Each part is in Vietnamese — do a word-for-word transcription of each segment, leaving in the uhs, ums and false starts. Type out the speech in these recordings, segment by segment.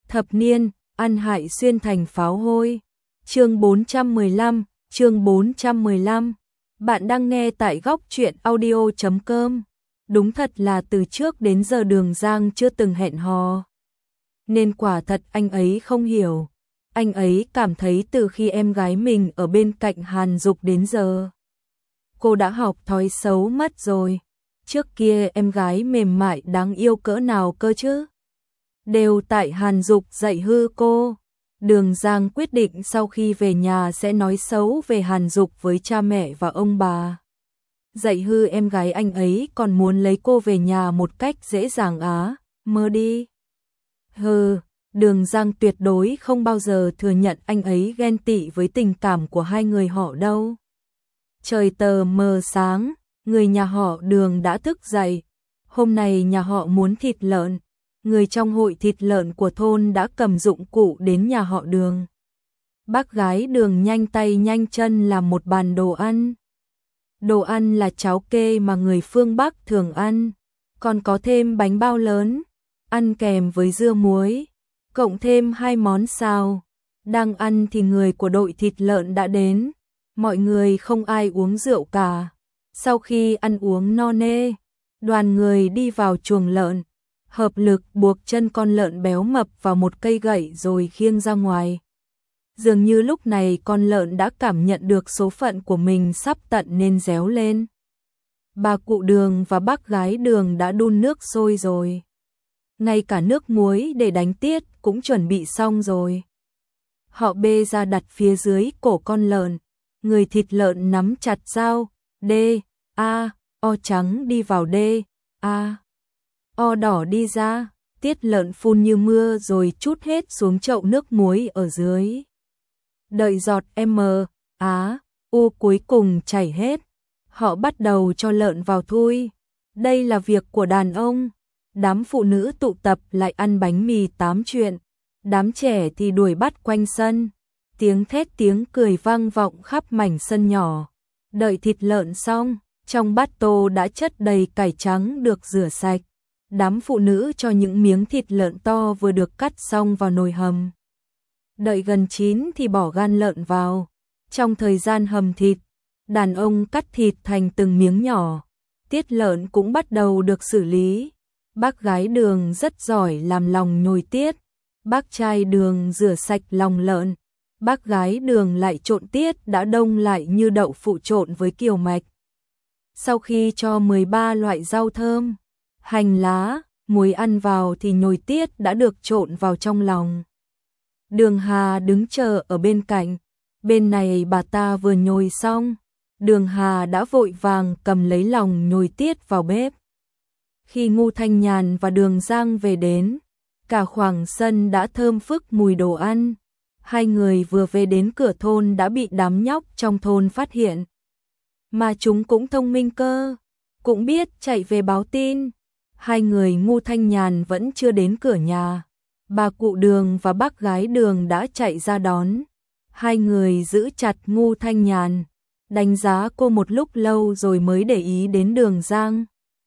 Thập niên, ăn hại xuyên thành pháo hôi. Chương bốn trăm mười lăm, chương bốn trăm mười lăm. Bạn đang nghe tại góc truyện audio chấm com. Đúng thật là từ trước đến giờ Đường Giang chưa từng hẹn hò. Nên quả thật anh ấy không hiểu. Anh ấy cảm thấy từ khi em gái mình ở bên cạnh Hàn Dục đến giờ, cô đã học thói xấu mất rồi. Trước kia em gái mềm mại đáng yêu cỡ nào cơ chứ? Đều tại Hàn Dục dạy hư cô. Đường Giang quyết định sau khi về nhà sẽ nói xấu về Hàn Dục với cha mẹ và ông bà. Dạy hư em gái anh ấy còn muốn lấy cô về nhà một cách dễ dàng á, mơ đi. Hừ, Đường Giang tuyệt đối không bao giờ thừa nhận anh ấy ghen tị với tình cảm của hai người họ đâu. Trời tờ mờ sáng, người nhà họ Đường đã thức dậy. Hôm nay nhà họ muốn thịt lợn. Người trong hội thịt lợn của thôn đã cầm dụng cụ đến nhà họ Đường. Bác gái Đường nhanh tay nhanh chân làm một bàn đồ ăn. Đồ ăn là cháo kê mà người phương Bắc thường ăn, còn có thêm bánh bao lớn, ăn kèm với dưa muối, cộng thêm hai món xào. Đang ăn thì người của đội thịt lợn đã đến, mọi người không ai uống rượu cả. Sau khi ăn uống no nê, đoàn người đi vào chuồng lợn, hợp lực buộc chân con lợn béo mập vào một cây gậy rồi khiêng ra ngoài. Dường như lúc này con lợn đã cảm nhận được số phận của mình sắp tận nên réo lên. Bà cụ Đường và bác gái Đường đã đun nước sôi rồi. Ngay cả nước muối để đánh tiết cũng chuẩn bị xong rồi. Họ bê ra đặt phía dưới cổ con lợn. Người thịt lợn nắm chặt dao. D, A, O trắng đi vào D, A, O đỏ đi ra. Tiết lợn phun như mưa rồi trút hết xuống chậu nước muối ở dưới. Đợi giọt M, Á, U cuối cùng chảy hết. Họ bắt đầu cho lợn vào thui. Đây là việc của đàn ông. Đám phụ nữ tụ tập lại ăn bánh mì tám chuyện. Đám trẻ thì đuổi bắt quanh sân. Tiếng thét tiếng cười vang vọng khắp mảnh sân nhỏ. Đợi thịt lợn xong, trong bát tô đã chất đầy cải trắng được rửa sạch. Đám phụ nữ cho những miếng thịt lợn to vừa được cắt xong vào nồi hầm. Đợi gần chín thì bỏ gan lợn vào. Trong thời gian hầm thịt, đàn ông cắt thịt thành từng miếng nhỏ. Tiết lợn cũng bắt đầu được xử lý. Bác gái Đường rất giỏi làm lòng nhồi tiết. Bác trai Đường rửa sạch lòng lợn. Bác gái Đường lại trộn tiết đã đông lại như đậu phụ trộn với kiều mạch. Sau khi cho mười ba loại rau thơm, hành lá, muối ăn vào thì nhồi tiết đã được trộn vào trong lòng. Đường Hà đứng chờ ở bên cạnh. Bên này bà ta vừa nhồi xong, Đường Hà đã vội vàng cầm lấy lòng nhồi tiết vào bếp. Khi Ngô Thanh Nhàn và Đường Giang về đến, cả khoảng sân đã thơm phức mùi đồ ăn. Hai người vừa về đến cửa thôn đã bị đám nhóc trong thôn phát hiện. Mà chúng cũng thông minh cơ, cũng biết chạy về báo tin. Hai người Ngô Thanh Nhàn vẫn chưa đến cửa nhà. Bà cụ Đường và bác gái Đường đã chạy ra đón. Hai người giữ chặt Ngô Thanh Nhàn, đánh giá cô một lúc lâu rồi mới để ý đến Đường Giang.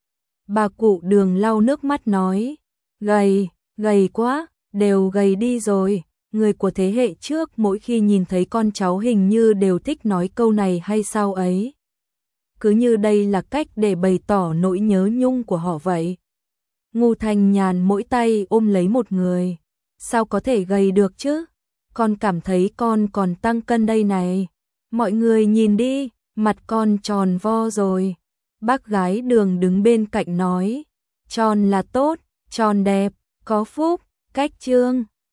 Bà cụ Đường lau nước mắt nói, gầy, gầy quá, đều gầy đi rồi. Người của thế hệ trước mỗi khi nhìn thấy con cháu hình như đều thích nói câu này hay sao ấy. Cứ như đây là cách để bày tỏ nỗi nhớ nhung của họ vậy. Ngô Thanh Nhàn mỗi tay ôm lấy một người. Sao có thể gầy được chứ? Con cảm thấy con còn tăng cân đây này. Mọi người nhìn đi, mặt con tròn vo rồi. Bác gái Đường đứng bên cạnh nói, tròn là tốt, tròn đẹp, có phúc, cách trương.